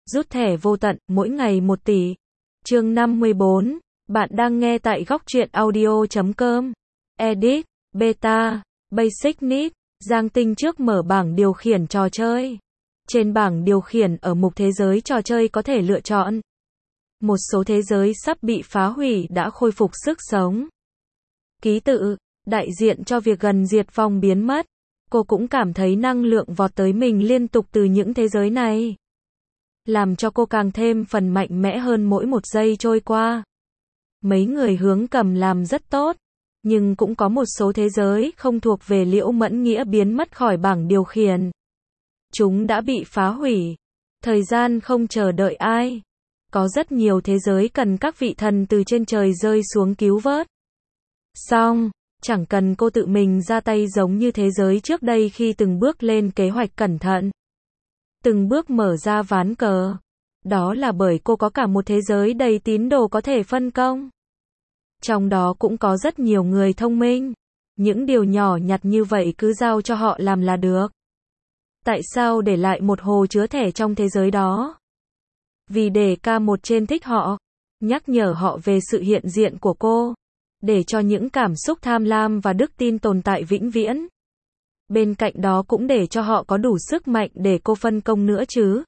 Rút thẻ vô tận, mỗi ngày 1 tỷ. Chương 54. Bạn đang nghe tại góc truyện audio.com. Edit, Beta, Basic Need. Giang Tinh trước mở bảng điều khiển trò chơi. Trên bảng điều khiển ở mục thế giới trò chơi có thể lựa chọn. Một số thế giới sắp bị phá hủy đã khôi phục sức sống. Ký tự, đại diện cho việc gần diệt vong biến mất. Cô cũng cảm thấy năng lượng vọt tới mình liên tục từ những thế giới này. Làm cho cô càng thêm phần mạnh mẽ hơn mỗi một giây trôi qua. Mấy người hướng cầm làm rất tốt. Nhưng cũng có một số thế giới không thuộc về Liễu Mẫn Nghĩa biến mất khỏi bảng điều khiển. Chúng đã bị phá hủy. Thời gian không chờ đợi ai. Có rất nhiều thế giới cần các vị thần từ trên trời rơi xuống cứu vớt. Xong, chẳng cần cô tự mình ra tay giống như thế giới trước đây khi từng bước lên kế hoạch cẩn thận. Từng bước mở ra ván cờ. Đó là bởi cô có cả một thế giới đầy tín đồ có thể phân công. Trong đó cũng có rất nhiều người thông minh. Những điều nhỏ nhặt như vậy cứ giao cho họ làm là được. Tại sao để lại một hồ chứa thẻ trong thế giới đó? Vì để K1 trên thích họ. Nhắc nhở họ về sự hiện diện của cô. Để cho những cảm xúc tham lam và đức tin tồn tại vĩnh viễn. Bên cạnh đó cũng để cho họ có đủ sức mạnh để cô phân công nữa chứ.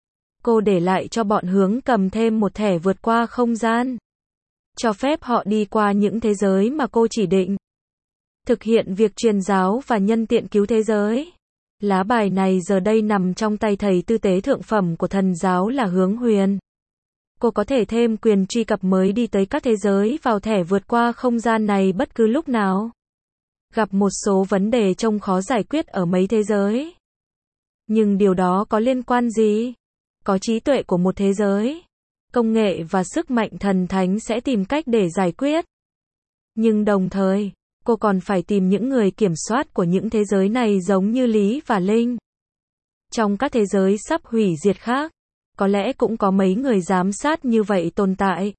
Cô để lại cho bọn hướng cầm thêm một thẻ vượt qua không gian. Cho phép họ đi qua những thế giới mà cô chỉ định. Thực hiện việc truyền giáo và nhân tiện cứu thế giới. Lá bài này giờ đây nằm trong tay thầy tư tế thượng phẩm của thần giáo là Hướng Huyền. Cô có thể thêm quyền truy cập mới đi tới các thế giới vào thẻ vượt qua không gian này bất cứ lúc nào. Gặp một số vấn đề trông khó giải quyết ở mấy thế giới. Nhưng điều đó có liên quan gì? Có trí tuệ của một thế giới. Công nghệ và sức mạnh thần thánh sẽ tìm cách để giải quyết. Nhưng đồng thời, cô còn phải tìm những người kiểm soát của những thế giới này giống như Lý và Linh. Trong các thế giới sắp hủy diệt khác, có lẽ cũng có mấy người giám sát như vậy tồn tại.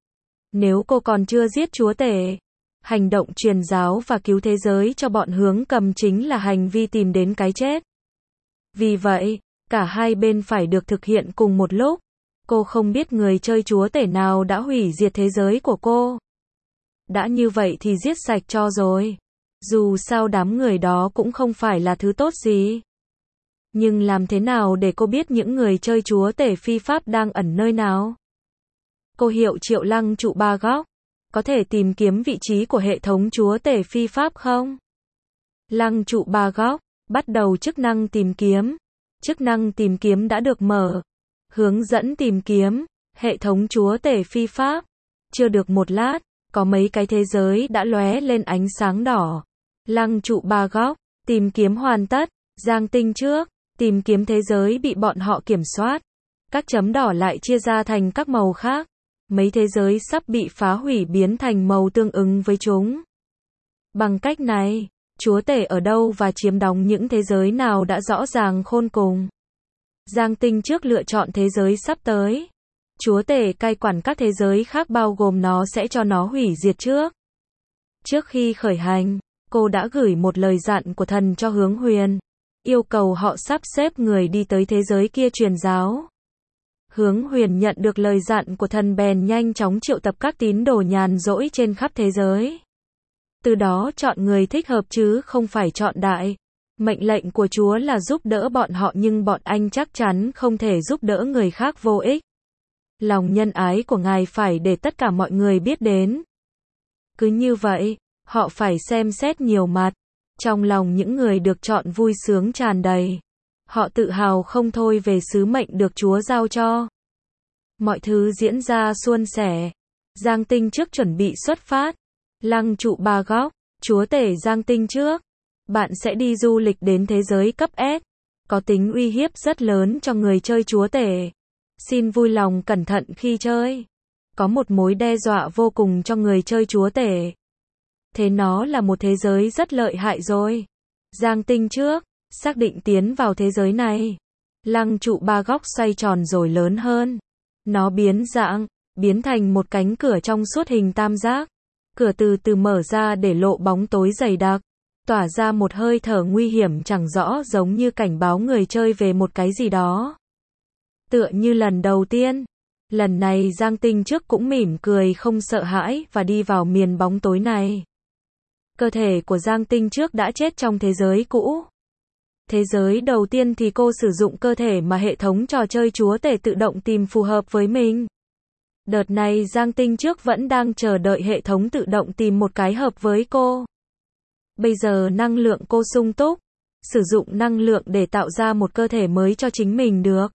Nếu cô còn chưa giết chúa tể, hành động truyền giáo và cứu thế giới cho bọn hướng cầm chính là hành vi tìm đến cái chết. Vì vậy, cả hai bên phải được thực hiện cùng một lúc. Cô không biết người chơi chúa tể nào đã hủy diệt thế giới của cô. Đã như vậy thì giết sạch cho rồi. Dù sao đám người đó cũng không phải là thứ tốt gì. Nhưng làm thế nào để cô biết những người chơi chúa tể phi pháp đang ẩn nơi nào? Cô hiệu Triệu Lăng trụ ba góc. Có thể tìm kiếm vị trí của hệ thống chúa tể phi pháp không? Lăng trụ ba góc. Bắt đầu chức năng tìm kiếm. Chức năng tìm kiếm đã được mở. Hướng dẫn tìm kiếm. Hệ thống chúa tể phi pháp. Chưa được một lát, có mấy cái thế giới đã lóe lên ánh sáng đỏ. Lăng trụ ba góc. Tìm kiếm hoàn tất. Giang Tinh trước. Tìm kiếm thế giới bị bọn họ kiểm soát. Các chấm đỏ lại chia ra thành các màu khác. Mấy thế giới sắp bị phá hủy biến thành màu tương ứng với chúng. Bằng cách này, chúa tể ở đâu và chiếm đóng những thế giới nào đã rõ ràng khôn cùng. Giang Tinh trước lựa chọn thế giới sắp tới. Chúa tể cai quản các thế giới khác bao gồm nó sẽ cho nó hủy diệt trước. Trước khi khởi hành, cô đã gửi một lời dặn của thần cho Hướng Huyền. Yêu cầu họ sắp xếp người đi tới thế giới kia truyền giáo. Hướng Huyền nhận được lời dặn của thần bèn nhanh chóng triệu tập các tín đồ nhàn rỗi trên khắp thế giới. Từ đó chọn người thích hợp chứ không phải chọn đại. Mệnh lệnh của Chúa là giúp đỡ bọn họ nhưng bọn anh chắc chắn không thể giúp đỡ người khác vô ích. Lòng nhân ái của Ngài phải để tất cả mọi người biết đến. Cứ như vậy, họ phải xem xét nhiều mặt. Trong lòng những người được chọn vui sướng tràn đầy. Họ tự hào không thôi về sứ mệnh được Chúa giao cho. Mọi thứ diễn ra suôn sẻ. Giang Tinh trước chuẩn bị xuất phát. Lăng trụ ba góc. Chúa tể Giang Tinh trước. Bạn sẽ đi du lịch đến thế giới cấp S. Có tính uy hiếp rất lớn cho người chơi chúa tể. Xin vui lòng cẩn thận khi chơi. Có một mối đe dọa vô cùng cho người chơi chúa tể. Thế nó là một thế giới rất lợi hại rồi. Giang Tinh trước. Xác định tiến vào thế giới này. Lăng trụ ba góc xoay tròn rồi lớn hơn. Nó biến dạng, biến thành một cánh cửa trong suốt hình tam giác. Cửa từ từ mở ra để lộ bóng tối dày đặc. Tỏa ra một hơi thở nguy hiểm chẳng rõ giống như cảnh báo người chơi về một cái gì đó. Tựa như lần đầu tiên. Lần này Giang Tinh trước cũng mỉm cười không sợ hãi và đi vào miền bóng tối này. Cơ thể của Giang Tinh trước đã chết trong thế giới cũ. Thế giới đầu tiên thì cô sử dụng cơ thể mà hệ thống trò chơi chúa tể tự động tìm phù hợp với mình. Đợt này Giang Tinh trước vẫn đang chờ đợi hệ thống tự động tìm một cái hợp với cô. Bây giờ năng lượng cô sung túc, sử dụng năng lượng để tạo ra một cơ thể mới cho chính mình được.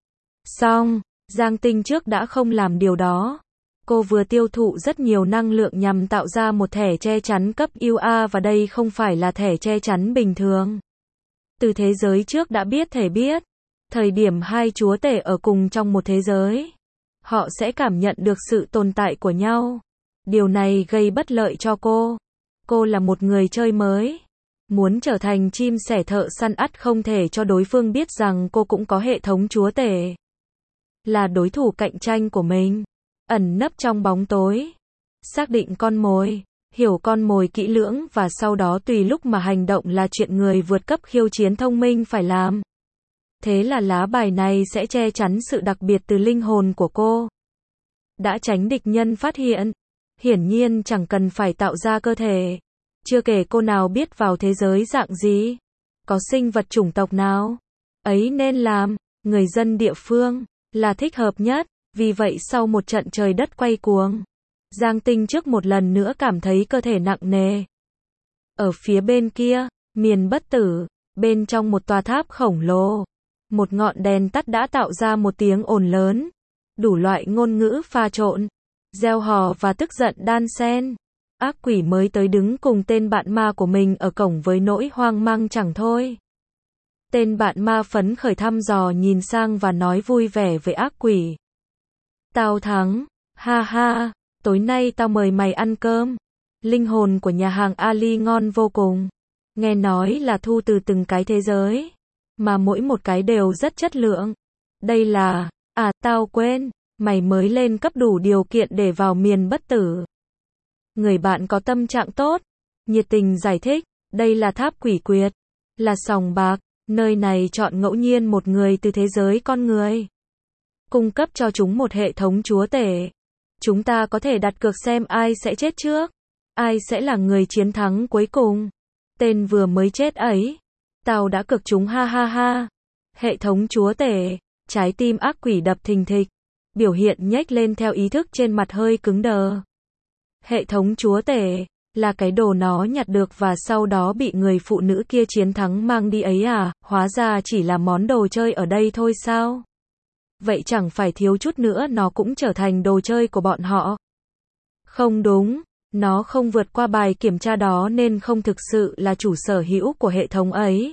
Xong, Giang Tinh trước đã không làm điều đó. Cô vừa tiêu thụ rất nhiều năng lượng nhằm tạo ra một thẻ che chắn cấp UA và đây không phải là thẻ che chắn bình thường. Từ thế giới trước đã biết thể biết, thời điểm hai chúa tể ở cùng trong một thế giới, họ sẽ cảm nhận được sự tồn tại của nhau. Điều này gây bất lợi cho cô. Cô là một người chơi mới. Muốn trở thành chim sẻ thợ săn ắt không thể cho đối phương biết rằng cô cũng có hệ thống chúa tể. Là đối thủ cạnh tranh của mình. Ẩn nấp trong bóng tối. Xác định con mồi. Hiểu con mồi kỹ lưỡng và sau đó tùy lúc mà hành động là chuyện người vượt cấp khiêu chiến thông minh phải làm. Thế là lá bài này sẽ che chắn sự đặc biệt từ linh hồn của cô. Đã tránh địch nhân phát hiện. Hiển nhiên chẳng cần phải tạo ra cơ thể. Chưa kể cô nào biết vào thế giới dạng gì. Có sinh vật chủng tộc nào. Ấy nên làm, người dân địa phương, là thích hợp nhất. Vì vậy sau một trận trời đất quay cuồng, Giang Tinh trước một lần nữa cảm thấy cơ thể nặng nề. Ở phía bên kia, miền bất tử, bên trong một tòa tháp khổng lồ, một ngọn đèn tắt đã tạo ra một tiếng ồn lớn. Đủ loại ngôn ngữ pha trộn, reo hò và tức giận đan xen. Ác quỷ mới tới đứng cùng tên bạn ma của mình ở cổng với nỗi hoang mang chẳng thôi. Tên bạn ma phấn khởi thăm dò nhìn sang và nói vui vẻ với ác quỷ. Tao thắng, ha ha, tối nay tao mời mày ăn cơm. Linh hồn của nhà hàng Ali ngon vô cùng. Nghe nói là thu từ từng cái thế giới, mà mỗi một cái đều rất chất lượng. Đây là, tao quên, mày mới lên cấp đủ điều kiện để vào miền bất tử. Người bạn có tâm trạng tốt, nhiệt tình giải thích, đây là tháp quỷ quyệt, là sòng bạc, nơi này chọn ngẫu nhiên một người từ thế giới con người. Cung cấp cho chúng một hệ thống chúa tể. Chúng ta có thể đặt cược xem ai sẽ chết trước, ai sẽ là người chiến thắng cuối cùng. Tên vừa mới chết ấy, tao đã cược chúng ha ha ha. Hệ thống chúa tể, trái tim ác quỷ đập thình thịch, biểu hiện nhếch lên theo ý thức trên mặt hơi cứng đờ. Hệ thống chúa tể, là cái đồ nó nhặt được và sau đó bị người phụ nữ kia chiến thắng mang đi ấy à, hóa ra chỉ là món đồ chơi ở đây thôi sao? Vậy chẳng phải thiếu chút nữa nó cũng trở thành đồ chơi của bọn họ. Không đúng, nó không vượt qua bài kiểm tra đó nên không thực sự là chủ sở hữu của hệ thống ấy.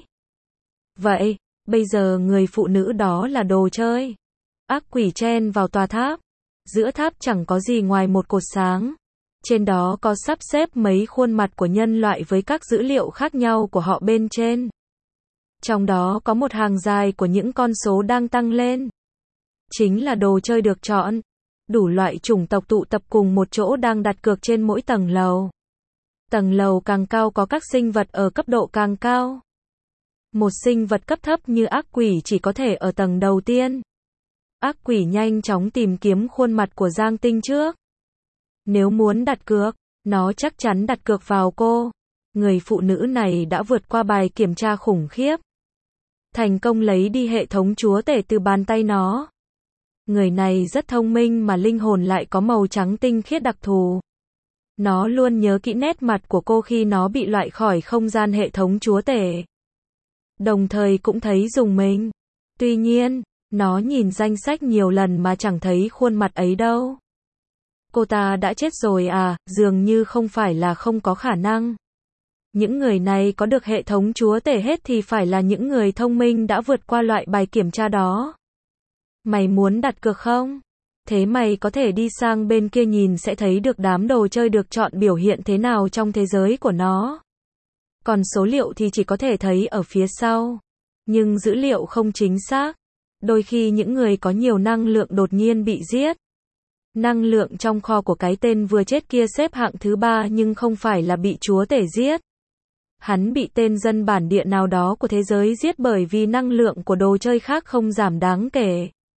Vậy, bây giờ người phụ nữ đó là đồ chơi. Ác quỷ chen vào tòa tháp. Giữa tháp chẳng có gì ngoài một cột sáng. Trên đó có sắp xếp mấy khuôn mặt của nhân loại với các dữ liệu khác nhau của họ bên trên. Trong đó có một hàng dài của những con số đang tăng lên. Chính là đồ chơi được chọn. Đủ loại chủng tộc tụ tập cùng một chỗ đang đặt cược trên mỗi tầng lầu. Tầng lầu càng cao có các sinh vật ở cấp độ càng cao. Một sinh vật cấp thấp như ác quỷ chỉ có thể ở tầng đầu tiên. Ác quỷ nhanh chóng tìm kiếm khuôn mặt của Giang Tinh trước. Nếu muốn đặt cược, nó chắc chắn đặt cược vào cô. Người phụ nữ này đã vượt qua bài kiểm tra khủng khiếp. Thành công lấy đi hệ thống chúa tể từ bàn tay nó. Người này rất thông minh mà linh hồn lại có màu trắng tinh khiết đặc thù. Nó luôn nhớ kỹ nét mặt của cô khi nó bị loại khỏi không gian hệ thống chúa tể. Đồng thời cũng thấy rùng mình. Tuy nhiên, nó nhìn danh sách nhiều lần mà chẳng thấy khuôn mặt ấy đâu. Cô ta đã chết rồi à, dường như không phải là không có khả năng. Những người này có được hệ thống chúa tể hết thì phải là những người thông minh đã vượt qua loại bài kiểm tra đó. Mày muốn đặt cược không? Thế mày có thể đi sang bên kia nhìn sẽ thấy được đám đồ chơi được chọn biểu hiện thế nào trong thế giới của nó. Còn số liệu thì chỉ có thể thấy ở phía sau. Nhưng dữ liệu không chính xác. Đôi khi những người có nhiều năng lượng đột nhiên bị giết. Năng lượng trong kho của cái tên vừa chết kia xếp hạng thứ 3 nhưng không phải là bị chúa tể giết. Hắn bị tên dân bản địa nào đó của thế giới giết bởi vì năng lượng của đồ chơi khác không giảm đáng kể.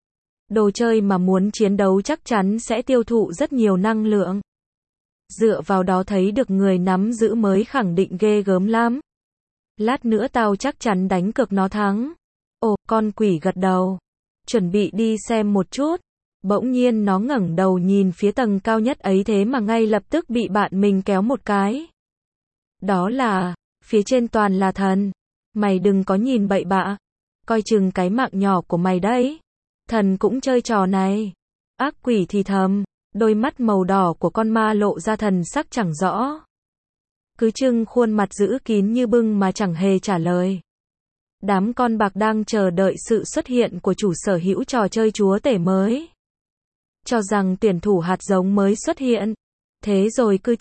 Đồ chơi mà muốn chiến đấu chắc chắn sẽ tiêu thụ rất nhiều năng lượng. Dựa vào đó thấy được người nắm giữ mới khẳng định ghê gớm lắm. Lát nữa tao chắc chắn đánh cược nó thắng. Ồ, con quỷ gật đầu. Chuẩn bị đi xem một chút. Bỗng nhiên nó ngẩng đầu nhìn phía tầng cao nhất ấy thế mà ngay lập tức bị bạn mình kéo một cái. Đó là, phía trên toàn là thần. Mày đừng có nhìn bậy bạ. Coi chừng cái mạng nhỏ của mày đấy. Thần cũng chơi trò này. Ác quỷ thì thầm, đôi mắt màu đỏ của con ma lộ ra thần sắc chẳng rõ. Cứ trưng khuôn mặt giữ kín như bưng mà chẳng hề trả lời. Đám con bạc đang chờ đợi sự xuất hiện của chủ sở hữu trò chơi chúa tể mới. Cho rằng tuyển thủ hạt giống mới xuất hiện. Thế rồi cứ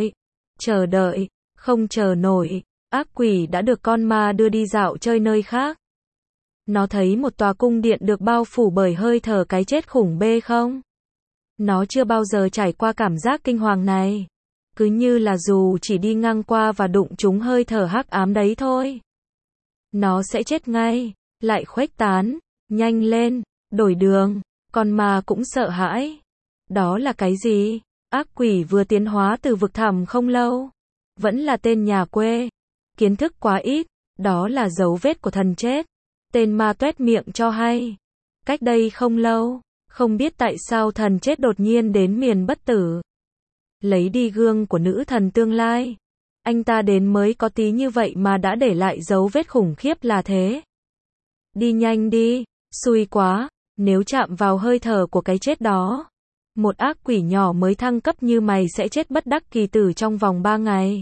chờ đợi, không chờ nổi. Ác quỷ đã được con ma đưa đi dạo chơi nơi khác. Nó thấy một tòa cung điện được bao phủ bởi hơi thở cái chết khủng bê không? Nó chưa bao giờ trải qua cảm giác kinh hoàng này. Cứ như là dù chỉ đi ngang qua và đụng trúng hơi thở hắc ám đấy thôi. Nó sẽ chết ngay, lại khuếch tán, nhanh lên, đổi đường, con ma cũng sợ hãi. Đó là cái gì? Ác quỷ vừa tiến hóa từ vực thẳm không lâu. Vẫn là tên nhà quê. Kiến thức quá ít, đó là dấu vết của thần chết. Tên ma tuét miệng cho hay. Cách đây không lâu, không biết tại sao thần chết đột nhiên đến miền bất tử. Lấy đi gương của nữ thần tương lai. Anh ta đến mới có tí như vậy mà đã để lại dấu vết khủng khiếp là thế. Đi nhanh đi, xui quá, nếu chạm vào hơi thở của cái chết đó. Một ác quỷ nhỏ mới thăng cấp như mày sẽ chết bất đắc kỳ tử trong vòng 3 ngày.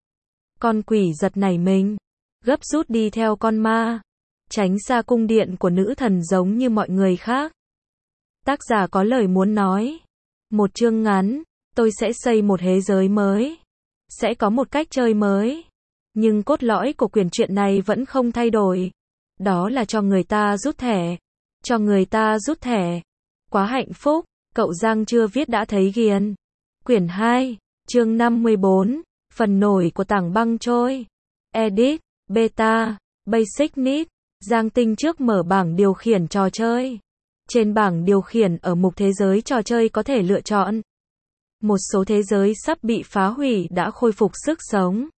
Con quỷ giật nảy mình, gấp rút đi theo con ma. Tránh xa cung điện của nữ thần giống như mọi người khác. Tác giả có lời muốn nói. Một chương ngắn, tôi sẽ xây một thế giới mới. Sẽ có một cách chơi mới. Nhưng cốt lõi của quyển truyện này vẫn không thay đổi. Đó là cho người ta rút thẻ. Cho người ta rút thẻ. Quá hạnh phúc, cậu Giang chưa viết đã thấy ghiền. Quyển 2, chương 54, phần nổi của tảng băng trôi. Edit, Beta, Basic Need. Giang Tinh trước mở bảng điều khiển trò chơi. Trên bảng điều khiển ở mục thế giới trò chơi có thể lựa chọn. Một số thế giới sắp bị phá hủy đã khôi phục sức sống.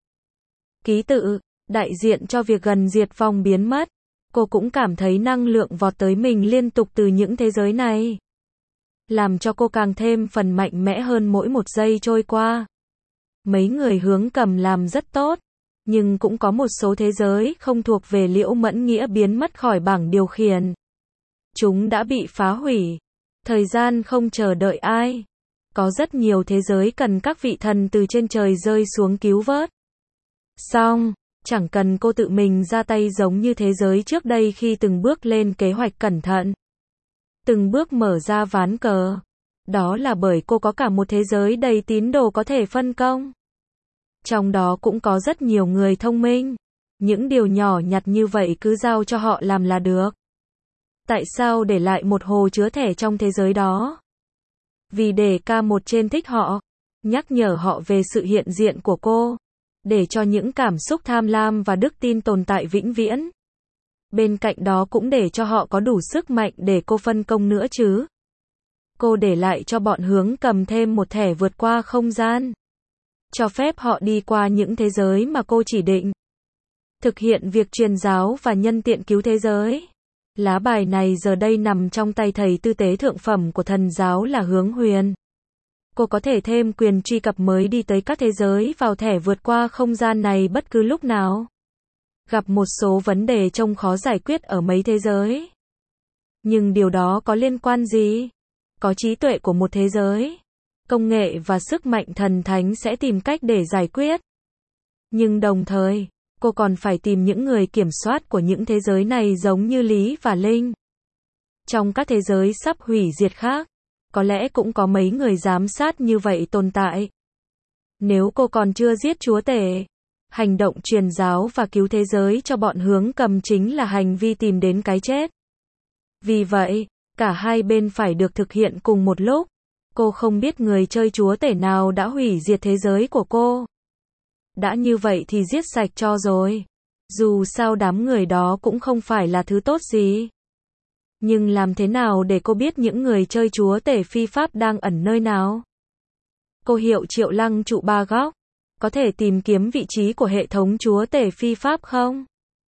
Ký tự, đại diện cho việc gần diệt vong biến mất. Cô cũng cảm thấy năng lượng vọt tới mình liên tục từ những thế giới này. Làm cho cô càng thêm phần mạnh mẽ hơn mỗi một giây trôi qua. Mấy người hướng cầm làm rất tốt. Nhưng cũng có một số thế giới không thuộc về Liễu Mẫn Nghĩa biến mất khỏi bảng điều khiển. Chúng đã bị phá hủy. Thời gian không chờ đợi ai. Có rất nhiều thế giới cần các vị thần từ trên trời rơi xuống cứu vớt. Xong, chẳng cần cô tự mình ra tay giống như thế giới trước đây khi từng bước lên kế hoạch cẩn thận. Từng bước mở ra ván cờ. Đó là bởi cô có cả một thế giới đầy tín đồ có thể phân công. Trong đó cũng có rất nhiều người thông minh. Những điều nhỏ nhặt như vậy cứ giao cho họ làm là được. Tại sao để lại một hồ chứa thẻ trong thế giới đó? Vì để K1 trên thích họ. Nhắc nhở họ về sự hiện diện của cô. Để cho những cảm xúc tham lam và đức tin tồn tại vĩnh viễn. Bên cạnh đó cũng để cho họ có đủ sức mạnh để cô phân công nữa chứ. Cô để lại cho bọn hướng cầm thêm một thẻ vượt qua không gian. Cho phép họ đi qua những thế giới mà cô chỉ định. Thực hiện việc truyền giáo và nhân tiện cứu thế giới. Lá bài này giờ đây nằm trong tay thầy tư tế thượng phẩm của thần giáo là Hướng Huyền. Cô có thể thêm quyền truy cập mới đi tới các thế giới vào thẻ vượt qua không gian này bất cứ lúc nào. Gặp một số vấn đề trông khó giải quyết ở mấy thế giới. Nhưng điều đó có liên quan gì? Có trí tuệ của một thế giới. Công nghệ và sức mạnh thần thánh sẽ tìm cách để giải quyết. Nhưng đồng thời, cô còn phải tìm những người kiểm soát của những thế giới này giống như Lý và Linh. Trong các thế giới sắp hủy diệt khác, có lẽ cũng có mấy người giám sát như vậy tồn tại. Nếu cô còn chưa giết chúa tể, hành động truyền giáo và cứu thế giới cho bọn hướng cầm chính là hành vi tìm đến cái chết. Vì vậy, cả hai bên phải được thực hiện cùng một lúc. Cô không biết người chơi chúa tể nào đã hủy diệt thế giới của cô. Đã như vậy thì giết sạch cho rồi. Dù sao đám người đó cũng không phải là thứ tốt gì. Nhưng làm thế nào để cô biết những người chơi chúa tể phi pháp đang ẩn nơi nào? Cô hiệu Triệu Lăng trụ ba góc. Có thể tìm kiếm vị trí của hệ thống chúa tể phi pháp không?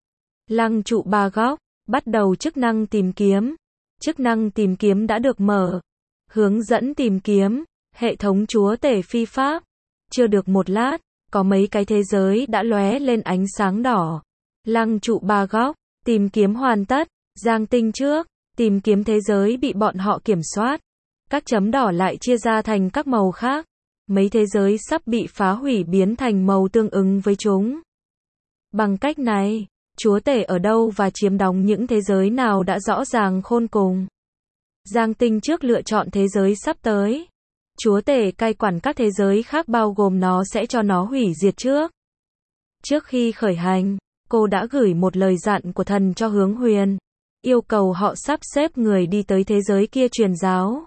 Lăng trụ ba góc. Bắt đầu chức năng tìm kiếm. Chức năng tìm kiếm đã được mở. Hướng dẫn tìm kiếm. Hệ thống chúa tể phi pháp. Chưa được một lát, có mấy cái thế giới đã lóe lên ánh sáng đỏ. Lăng trụ ba góc. Tìm kiếm hoàn tất. Giang tinh trước. Tìm kiếm thế giới bị bọn họ kiểm soát. Các chấm đỏ lại chia ra thành các màu khác. Mấy thế giới sắp bị phá hủy biến thành màu tương ứng với chúng. Bằng cách này, chúa tể ở đâu và chiếm đóng những thế giới nào đã rõ ràng khôn cùng. Giang tinh trước lựa chọn thế giới sắp tới. Chúa tể cai quản các thế giới khác bao gồm nó sẽ cho nó hủy diệt trước. Trước khi khởi hành, cô đã gửi một lời dặn của thần cho Hướng Huyền. Yêu cầu họ sắp xếp người đi tới thế giới kia truyền giáo.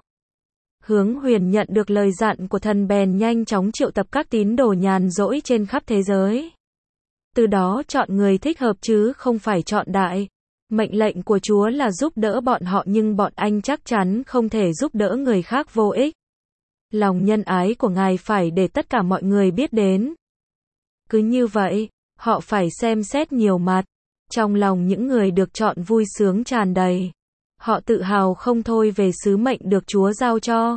Hướng Huyền nhận được lời dặn của thần bèn nhanh chóng triệu tập các tín đồ nhàn rỗi trên khắp thế giới. Từ đó chọn người thích hợp chứ không phải chọn đại. Mệnh lệnh của Chúa là giúp đỡ bọn họ nhưng bọn anh chắc chắn không thể giúp đỡ người khác vô ích. Lòng nhân ái của Ngài phải để tất cả mọi người biết đến. Cứ như vậy, họ phải xem xét nhiều mặt. Trong lòng những người được chọn vui sướng tràn đầy. Họ tự hào không thôi về sứ mệnh được Chúa giao cho.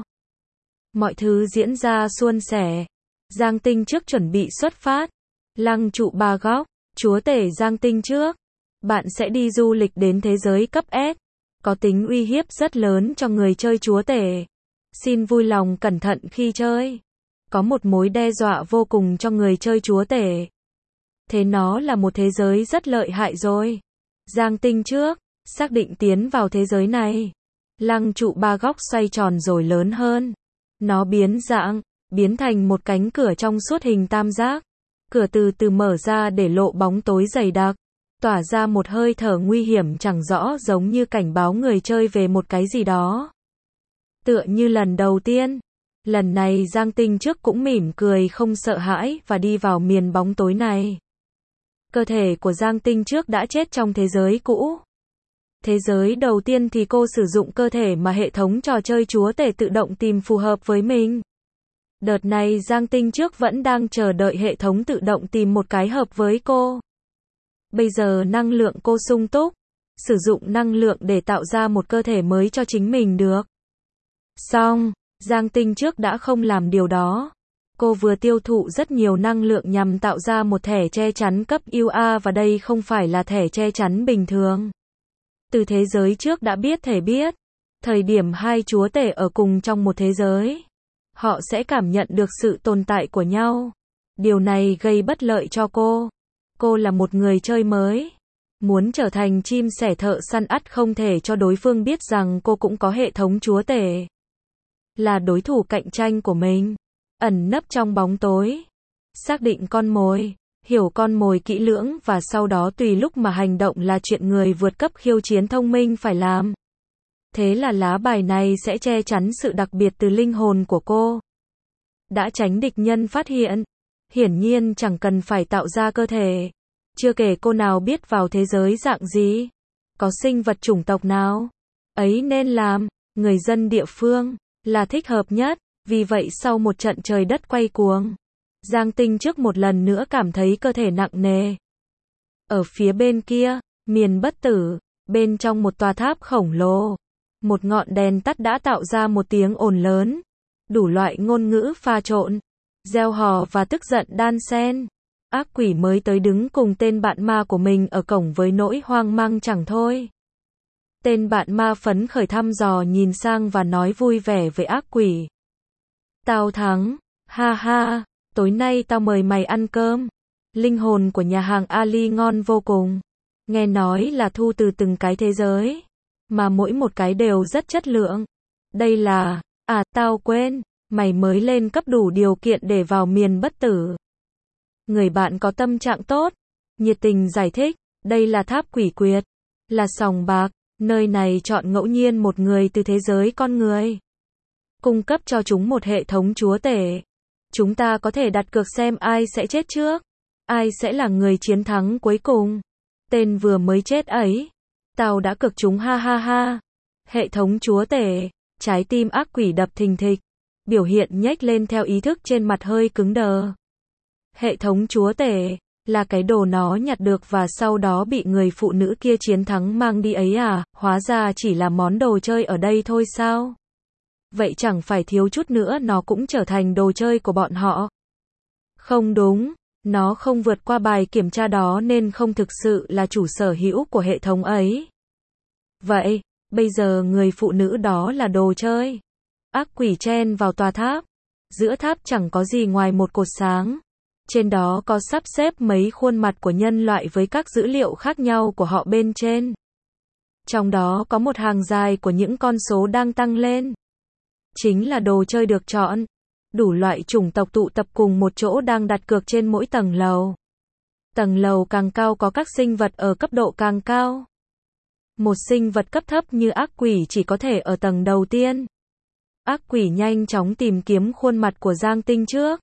Mọi thứ diễn ra suôn sẻ. Giang tinh trước chuẩn bị xuất phát. Lăng trụ ba góc. Chúa tể Giang tinh trước. Bạn sẽ đi du lịch đến thế giới cấp S. Có tính uy hiếp rất lớn cho người chơi chúa tể. Xin vui lòng cẩn thận khi chơi. Có một mối đe dọa vô cùng cho người chơi chúa tể. Thế nó là một thế giới rất lợi hại rồi. Giang tinh trước. Xác định tiến vào thế giới này. Lăng trụ ba góc xoay tròn rồi lớn hơn. Nó biến dạng, biến thành một cánh cửa trong suốt hình tam giác. Cửa từ từ mở ra để lộ bóng tối dày đặc. Tỏa ra một hơi thở nguy hiểm chẳng rõ giống như cảnh báo người chơi về một cái gì đó. Tựa như lần đầu tiên. Lần này Giang tinh trước cũng mỉm cười không sợ hãi và đi vào miền bóng tối này. Cơ thể của Giang tinh trước đã chết trong thế giới cũ. Thế giới đầu tiên thì cô sử dụng cơ thể mà hệ thống trò chơi chúa tể tự động tìm phù hợp với mình. Đợt này Giang tinh trước vẫn đang chờ đợi hệ thống tự động tìm một cái hợp với cô. Bây giờ năng lượng cô sung túc. Sử dụng năng lượng để tạo ra một cơ thể mới cho chính mình được. Xong, Giang tinh trước đã không làm điều đó. Cô vừa tiêu thụ rất nhiều năng lượng nhằm tạo ra một thẻ che chắn cấp UA và đây không phải là thẻ che chắn bình thường. Từ thế giới trước đã biết thể biết. Thời điểm hai chúa tể ở cùng trong một thế giới. Họ sẽ cảm nhận được sự tồn tại của nhau. Điều này gây bất lợi cho cô. Cô là một người chơi mới. Muốn trở thành chim sẻ thợ săn ắt không thể cho đối phương biết rằng cô cũng có hệ thống chúa tể. Là đối thủ cạnh tranh của mình. Ẩn nấp trong bóng tối. Xác định con mồi. Hiểu con mồi kỹ lưỡng và sau đó tùy lúc mà hành động là chuyện người vượt cấp khiêu chiến thông minh phải làm. Thế là lá bài này sẽ che chắn sự đặc biệt từ linh hồn của cô. Đã tránh địch nhân phát hiện. Hiển nhiên chẳng cần phải tạo ra cơ thể. Chưa kể cô nào biết vào thế giới dạng gì. Có sinh vật chủng tộc nào. Ấy nên làm, người dân địa phương, là thích hợp nhất. Vì vậy sau một trận trời đất quay cuồng. Giang tinh trước một lần nữa cảm thấy cơ thể nặng nề. Ở phía bên kia, miền bất tử, bên trong một tòa tháp khổng lồ. Một ngọn đèn tắt đã tạo ra một tiếng ồn lớn. Đủ loại ngôn ngữ pha trộn. Gieo hò và tức giận đan xen. Ác quỷ mới tới đứng cùng tên bạn ma của mình ở cổng với nỗi hoang mang chẳng thôi. Tên bạn ma phấn khởi thăm dò nhìn sang và nói vui vẻ với ác quỷ. Tao thắng, ha ha, tối nay tao mời mày ăn cơm. Linh hồn của nhà hàng Ali ngon vô cùng. Nghe nói là thu từ từng cái thế giới. Mà mỗi một cái đều rất chất lượng. Đây là, tao quên, mày mới lên cấp đủ điều kiện để vào miền bất tử. Người bạn có tâm trạng tốt, nhiệt tình giải thích, đây là tháp quỷ quyệt, là sòng bạc, nơi này chọn ngẫu nhiên một người từ thế giới con người. Cung cấp cho chúng một hệ thống chúa tể. Chúng ta có thể đặt cược xem ai sẽ chết trước, ai sẽ là người chiến thắng cuối cùng. Tên vừa mới chết ấy, tao đã cược chúng ha ha ha. Hệ thống chúa tể, trái tim ác quỷ đập thình thịch, biểu hiện nhếch lên theo ý thức trên mặt hơi cứng đờ. Hệ thống chúa tể, là cái đồ nó nhặt được và sau đó bị người phụ nữ kia chiến thắng mang đi ấy à, hóa ra chỉ là món đồ chơi ở đây thôi sao? Vậy chẳng phải thiếu chút nữa nó cũng trở thành đồ chơi của bọn họ. Không đúng, nó không vượt qua bài kiểm tra đó nên không thực sự là chủ sở hữu của hệ thống ấy. Vậy, bây giờ người phụ nữ đó là đồ chơi. Ác quỷ chen vào tòa tháp. Giữa tháp chẳng có gì ngoài một cột sáng. Trên đó có sắp xếp mấy khuôn mặt của nhân loại với các dữ liệu khác nhau của họ bên trên. Trong đó có một hàng dài của những con số đang tăng lên. Chính là đồ chơi được chọn. Đủ loại chủng tộc tụ tập cùng một chỗ đang đặt cược trên mỗi tầng lầu. Tầng lầu càng cao có các sinh vật ở cấp độ càng cao. Một sinh vật cấp thấp như ác quỷ chỉ có thể ở tầng đầu tiên. Ác quỷ nhanh chóng tìm kiếm khuôn mặt của Giang Tinh trước.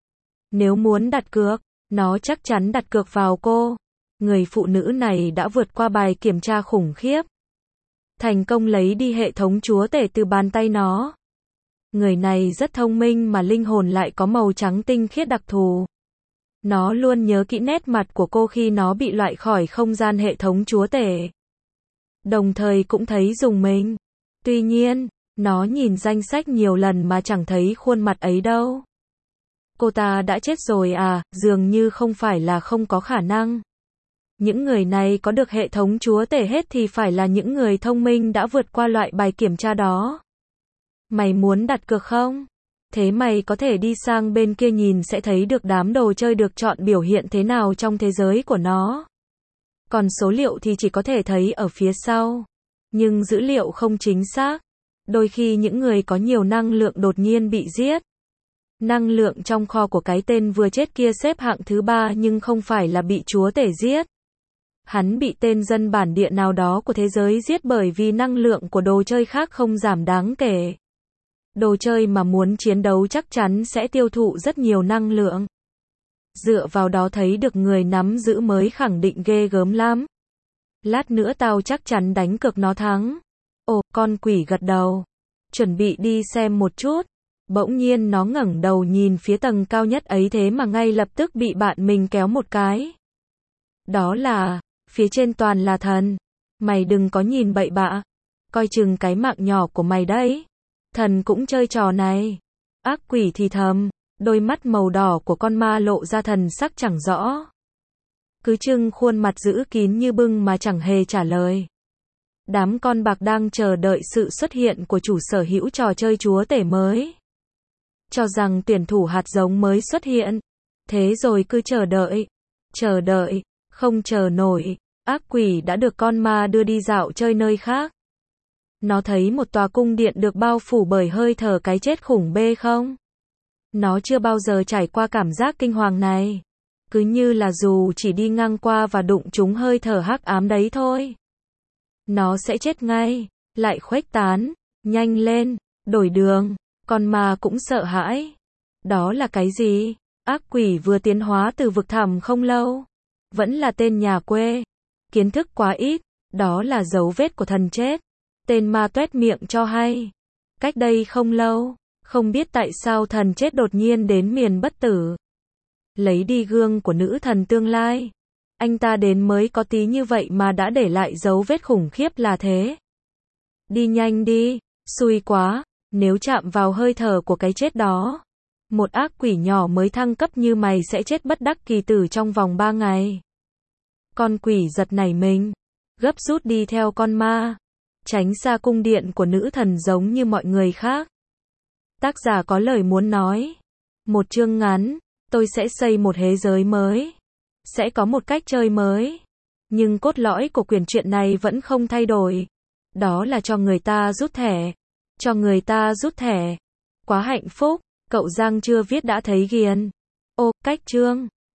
Nếu muốn đặt cược, nó chắc chắn đặt cược vào cô. Người phụ nữ này đã vượt qua bài kiểm tra khủng khiếp. Thành công lấy đi hệ thống chúa tể từ bàn tay nó. Người này rất thông minh mà linh hồn lại có màu trắng tinh khiết đặc thù. Nó luôn nhớ kỹ nét mặt của cô khi nó bị loại khỏi không gian hệ thống chúa tể. Đồng thời cũng thấy rùng mình. Tuy nhiên, nó nhìn danh sách nhiều lần mà chẳng thấy khuôn mặt ấy đâu. Cô ta đã chết rồi à, dường như không phải là không có khả năng. Những người này có được hệ thống chúa tể hết thì phải là những người thông minh đã vượt qua loại bài kiểm tra đó. Mày muốn đặt cược không? Thế mày có thể đi sang bên kia nhìn sẽ thấy được đám đồ chơi được chọn biểu hiện thế nào trong thế giới của nó. Còn số liệu thì chỉ có thể thấy ở phía sau. Nhưng dữ liệu không chính xác. Đôi khi những người có nhiều năng lượng đột nhiên bị giết. Năng lượng trong kho của cái tên vừa chết kia xếp hạng thứ 3 nhưng không phải là bị chúa tể giết. Hắn bị tên dân bản địa nào đó của thế giới giết bởi vì năng lượng của đồ chơi khác không giảm đáng kể. Đồ chơi mà muốn chiến đấu chắc chắn sẽ tiêu thụ rất nhiều năng lượng. Dựa vào đó thấy được người nắm giữ mới khẳng định ghê gớm lắm. Lát nữa tao chắc chắn đánh cược nó thắng. Ồ, con quỷ gật đầu. Chuẩn bị đi xem một chút. Bỗng nhiên nó ngẩng đầu nhìn phía tầng cao nhất ấy thế mà ngay lập tức bị bạn mình kéo một cái. Đó là, phía trên toàn là thần. Mày đừng có nhìn bậy bạ. Coi chừng cái mạng nhỏ của mày đấy. Thần cũng chơi trò này. Ác quỷ thì thầm, đôi mắt màu đỏ của con ma lộ ra thần sắc chẳng rõ. Cứ trưng khuôn mặt giữ kín như bưng mà chẳng hề trả lời. Đám con bạc đang chờ đợi sự xuất hiện của chủ sở hữu trò chơi chúa tể mới. Cho rằng tuyển thủ hạt giống mới xuất hiện. Thế rồi cứ chờ đợi, không chờ nổi. Ác quỷ đã được con ma đưa đi dạo chơi nơi khác. Nó thấy một tòa cung điện được bao phủ bởi hơi thở cái chết khủng bê không? Nó chưa bao giờ trải qua cảm giác kinh hoàng này. Cứ như là dù chỉ đi ngang qua và đụng trúng hơi thở hắc ám đấy thôi. Nó sẽ chết ngay, lại khuếch tán, nhanh lên, đổi đường, con ma cũng sợ hãi. Đó là cái gì? Ác quỷ vừa tiến hóa từ vực thẳm không lâu. Vẫn là tên nhà quê. Kiến thức quá ít, đó là dấu vết của thần chết. Tên ma tuét miệng cho hay. Cách đây không lâu, không biết tại sao thần chết đột nhiên đến miền bất tử. Lấy đi gương của nữ thần tương lai. Anh ta đến mới có tí như vậy mà đã để lại dấu vết khủng khiếp là thế. Đi nhanh đi, xui quá, nếu chạm vào hơi thở của cái chết đó. Một ác quỷ nhỏ mới thăng cấp như mày sẽ chết bất đắc kỳ tử trong vòng 3 ngày. Con quỷ giật nảy mình, gấp rút đi theo con ma. Tránh xa cung điện của nữ thần giống như mọi người khác. Tác giả có lời muốn nói. Một chương ngắn, tôi sẽ xây một thế giới mới. Sẽ có một cách chơi mới. Nhưng cốt lõi của quyển truyện này vẫn không thay đổi. Đó là cho người ta rút thẻ. Cho người ta rút thẻ. Quá hạnh phúc, cậu Giang chưa viết đã thấy ghiền. Ô, cách chương.